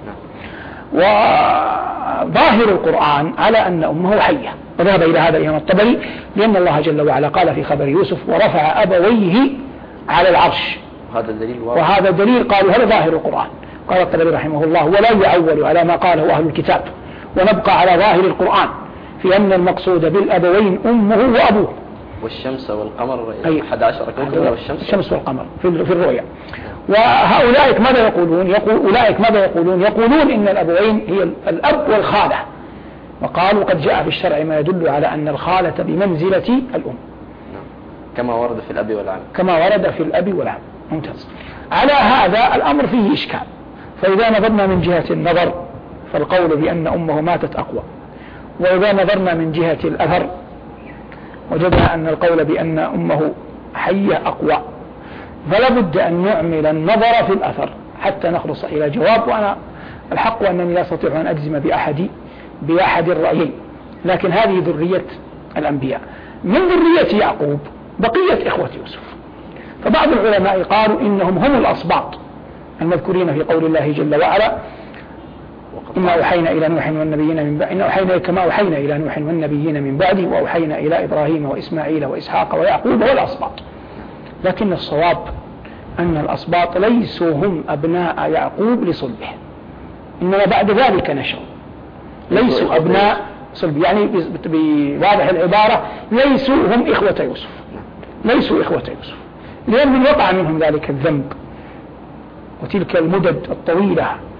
وظاهر القرآن على أن أمه حية، وذهب إلى هذا الإمام الطبري، لأن الله جل وعلا قال في خبر يوسف ورفع أبويه على العرش، وهذا الدليل وهذا دليل قالوا هذا ظاهر القرآن. قال الطبري رحمه الله ولا يعول على ما قاله أهل الكتاب، ونبقى على ظاهر القرآن في أن المقصود بالأبوين أمه وأبوه. والشمس والقمر أي أحد عشر كوكبا، والشمس الشمس والقمر في في الرؤيا. وهؤلاء ماذا يقولون؟ يقول أولئك ماذا يقولون؟ يقولون إن الأبوين هي الأب والخالة، وقالوا قد جاء في الشرع ما يدل على أن الخالة بمنزلة الأم، كما ورد في الأب والعم كما ورد في الأب والعم. ممتاز. على هذا الأمر فيه إشكال، فإذا نظرنا من جهة النظر فالقول بأن أمه ماتت أقوى، وإذا نظرنا من جهة الأثر وجدنا أن القول بأن أمه حية أقوى، فلا بد أن نعمل النظر في الأثر حتى نخلص إلى جواب. وأنا الحق أنني لا أستطيع أن أجزم بأحد بأحد الرأيين، لكن هذه ذرية الأنبياء. من ذرية يعقوب بقية إخوة يوسف، فبعض العلماء قالوا إنهم هم الأصباط المذكورين في قول الله جل وعلا إنا أوحينا إلى نوح والنبيين من بعد إنا أوحينا كما أوحينا إلى نوح والنبيين من بعده وأوحينا إلى إبراهيم وإسماعيل وإسحاق ويعقوب والأصباط. لكن الصواب أن الأصباط ليسوا هم أبناء يعقوب لصلبه، إنما بعد ذلك نشأوا، ليسوا أبناء صلب، يعني بواضح العبارة ليسوا هم إخوة يوسف، ليسوا إخوة يوسف، لأن من وقع منهم ذلك الذنب وتلك المدد الطويلة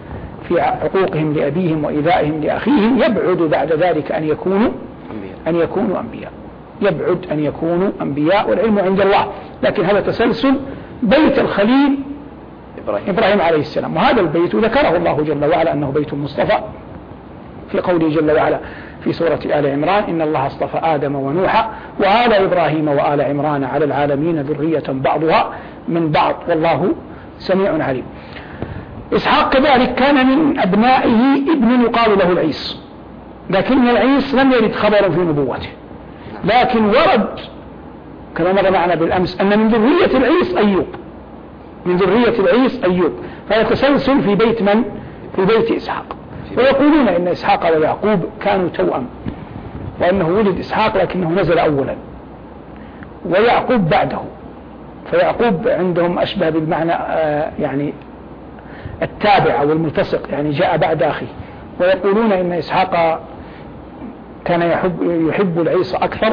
في عقوقهم لأبيهم وإيذائهم لأخيهم يبعد بعد ذلك أن يكونوا أن يكونوا أنبياء، يبعد أن يكونوا أنبياء والعلم عند الله. لكن هذا تسلسل بيت الخليل إبراهيم, إبراهيم عليه السلام، وهذا البيت ذكره الله جل وعلا أنه بيت مصطفى في قوله جل وعلا في سورة آل عمران: إن الله اصطفى آدم ونوحا وآل إبراهيم وآل عمران على العالمين ذرية بعضها من بعض والله سميع عليم. إسحاق كذلك كان من أبنائه ابن يقال له العيس، لكن العيس لم يرد خبر في نبوته، لكن ورد كما مر معنا بالأمس أن من ذرية العيس أيوب، من ذرية العيس أيوب، فهذا تسلسل في بيت من؟ في بيت إسحاق. ويقولون إن إسحاق ويعقوب كانوا توأم، وأنه ولد إسحاق لكنه نزل أولا ويعقوب بعده، فيعقوب عندهم أشبه بالمعنى آه يعني التابع أو الملتصق، يعني جاء بعد أخيه. ويقولون إن إسحاق كان يحب, يحب العيس أكثر،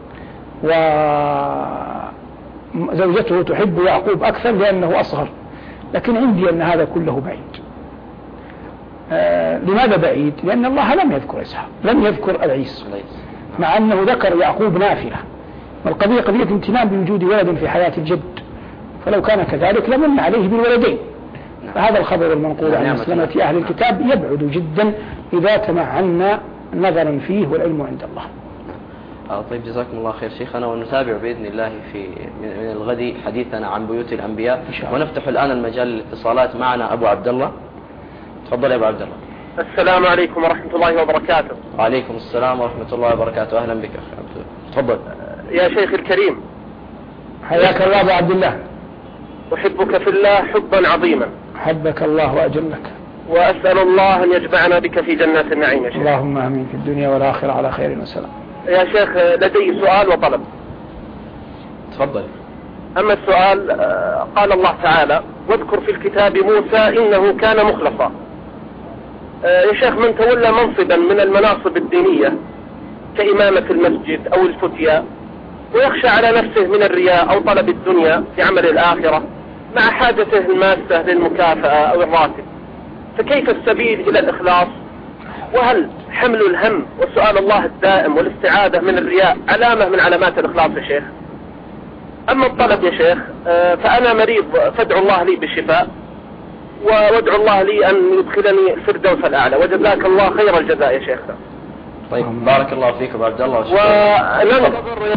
وزوجته تحب يعقوب أكثر لأنه أصغر، لكن عندي أن هذا كله بعيد. آه لماذا بعيد؟ لأن الله لم يذكر إسحاق، لم يذكر العيس، مع أنه ذكر يعقوب نافلة، والقضية قضية امتنان بوجود ولد في حياة الجد، فلو كان كذلك لمن عليه بالولدين. فهذا الخبر المنقول عن مسلمة أهل الكتاب يبعد جدا إذا تمعنا نظرا فيه والعلم عند الله. آه طيب جزاكم الله خير شيخنا، ونتابع بإذن الله في من الغد حديثنا عن بيوت الأنبياء، ونفتح الآن المجال للاتصالات. معنا أبو عبد الله، تفضل يا أبو عبد الله. السلام عليكم ورحمة الله وبركاته. وعليكم السلام ورحمة الله وبركاته، أهلا بك أخي عبد الله، تفضل. يا شيخ الكريم، حياك الله أبو عبد الله. أحبك في الله حبا عظيما. حبك الله وأجلك. وأسأل الله أن يجمعنا بك في جنات النعيم يا شيخ. اللهم آمين، في الدنيا والآخرة على خير وسلام. يا شيخ لدي سؤال وطلب. تفضل. أما السؤال، قال الله تعالى: واذكر في الكتاب موسى إنه كان مخلصا. يا شيخ، من تولى منصبا من المناصب الدينية كإمامة المسجد أو الفتية ويخشى على نفسه من الرياء أو طلب الدنيا في عمل الآخرة مع حاجته الماسة للمكافأة أو الراتب، فكيف السبيل إلى الإخلاص؟ وهل حمل الهم وسؤال الله الدائم والاستعاذة من الرياء علامة من علامات الإخلاص يا شيخ؟ أما الطلب يا شيخ، فأنا مريض فادعو الله لي بالشفاء، وادعو الله لي أن يدخلني الفردوس الأعلى، وجزاك الله خير الجزاء يا شيخنا. طيب بارك الله فيك أبو عبد الله. وننتظر.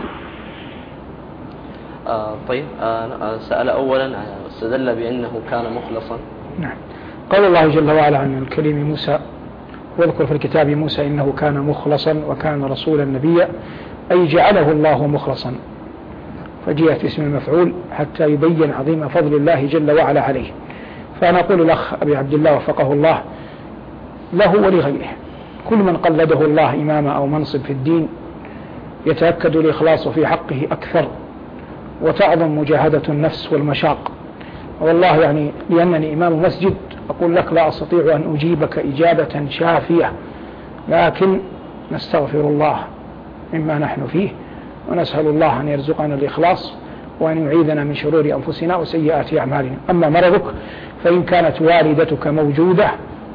آه طيب آه سأل أولا استدل بأنه كان مخلصا. نعم، قال الله جل وعلا عن الكريم موسى: واذكر في الكتاب موسى إنه كان مخلصا وكان رسولا نبيا، أي جعله الله مخلصا، فجاءت اسم المفعول حتى يبين عظيم فضل الله جل وعلا عليه. فأنا أقول الأخ أبي عبد الله وفقه الله له ولغيره، كل من قلده الله إمام أو منصب في الدين يتأكد الإخلاص في حقه أكثر، وتعظم مجاهدة النفس والمشاق. والله يعني لأنني إمام مسجد أقول لك لا أستطيع أن أجيبك إجابة شافية، لكن نستغفر الله مما نحن فيه، ونسأل الله أن يرزقنا الإخلاص وأن يعيذنا من شرور أنفسنا وسيئات أعمالنا. أما مرضك فإن كانت والدتك موجودة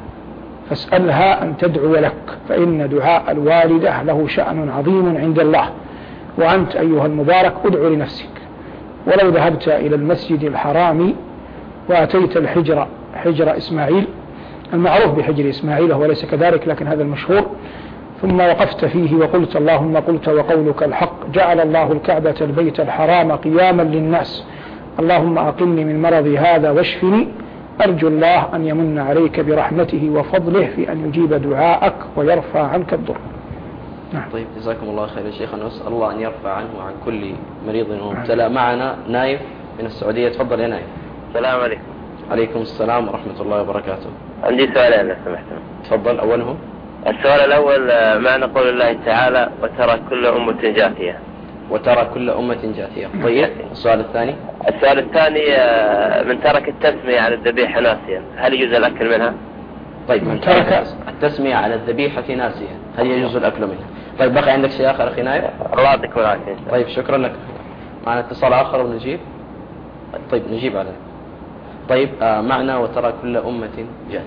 فاسألها أن تدعو لك، فإن دعاء الوالدة له شأن عظيم عند الله. وأنت أيها المبارك ادعو لنفسك، ولو ذهبت إلى المسجد الحرام وأتيت الحجر حجر إسماعيل المعروف بحجر إسماعيل، هو ليس كذلك لكن هذا المشهور، ثم وقفت فيه وقلت اللهم قلت وقولك الحق، جعل الله الكعبة البيت الحرام قياما للناس، اللهم أقلني من مرضي هذا واشفني، أرجو الله أن يمن عليك برحمته وفضله في أن يجيب دعاءك ويرفع عنك الضر. نعم. طيب جزاكم الله خير يا شيخ، نسأل الله أن يرفع عنه وعن كل مريض ومبتلى. معنا نايف من السعودية، تفضل يا نايف. السلام عليكم. عليكم السلام ورحمة الله وبركاته. عندي سؤالين لو سمحت. تفضل. أولهم السؤال الأول معنى قول الله تعالى وترى كل أمة جاثية. وترى كل أمة جاثية. طيب السؤال الثاني. السؤال الثاني من ترك التسمية على الذبيحة ناسيا هل يجوز الأكل منها؟ طيب من ترك التسمية على الذبيحة ناسيا هل يجوز الأكل منها؟ طيب بقى عندك شيء آخر أخي نايف؟ الله يعطيك العافية. طيب شكرا لك. معنا اتصال آخر ونجيب. طيب نجيب عليه. طيب آه معنا وترى كل أمة جاثية.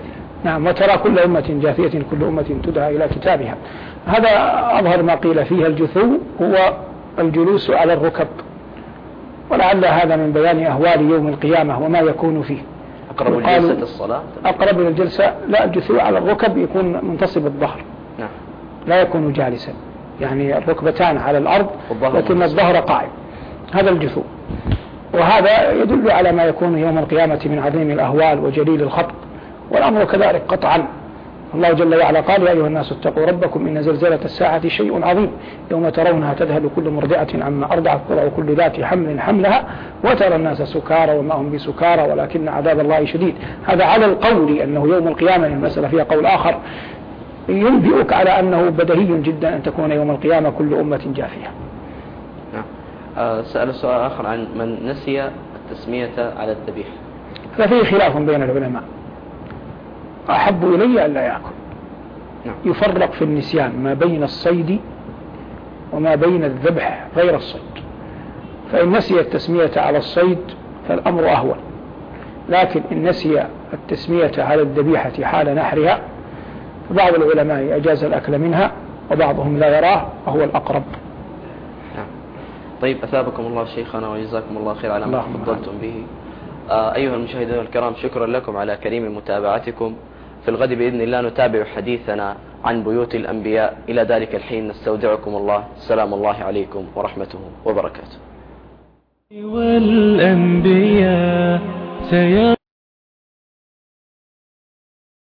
نعم. وترى كل أمة جاثية كل أمة تدعى إلى كتابها. هذا أظهر ما قيل فيها. الجثو هو الجلوس على الركب، ولعل هذا من بيان أهوال يوم القيامة وما يكون فيه. أقرب الجلسة الصلاة؟ أقرب من الجلسة لا، الجثو على الركب يكون منتصب الظهر. نعم. لا يكون جالسا، يعني الركبتان على الأرض لكن الظهر قائم، هذا الجثو. وهذا يدل على ما يكون يوم القيامة من عظيم الأهوال وجليل الخطب، والأمر كذلك قطعا. الله جل وعلا قال: يا أيها الناس اتقوا ربكم إن زلزلة الساعة شيء عظيم يوم ترونها تذهل كل مرضعة عما أرضعت تضع كل ذات حمل حملها وترى الناس سكارى وما هم بسكارى ولكن عذاب الله شديد. هذا على القول أنه يوم القيامة، المسألة فيها قول آخر ينبئك على أنه بديهي جدا أن تكون يوم القيامة كل أمة جافية. نعم. سأل سؤال آخر عن من نسي التسمية على الذبيح. هذا فيه خلاف بين العلماء، أحب إلي أن لا يأكل. نعم. يفرق في النسيان ما بين الصيد وما بين الذبح غير الصيد. فإن نسي التسمية على الصيد فالأمر أهون، لكن إن نسي التسمية على الذبيحة حال نحرها فبعض العلماء أجاز الأكل منها وبعضهم لا يراه وهو الأقرب. نعم. طيب، أثابكم الله شيخنا وجزاكم الله خير على ما تفضلتم به. آه أيها المشاهدون الكرام، شكرا لكم على كريم متابعتكم. في الغد بإذن الله نتابع حديثنا عن بيوت الأنبياء. إلى ذلك الحين نستودعكم الله. سلام الله عليكم ورحمته وبركاته. والأنبياء